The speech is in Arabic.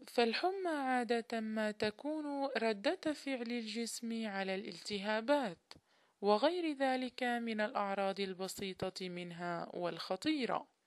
فالحمى عادة ما تكون ردة فعل الجسم على الالتهابات، وغير ذلك من الأعراض البسيطة منها والخطيرة.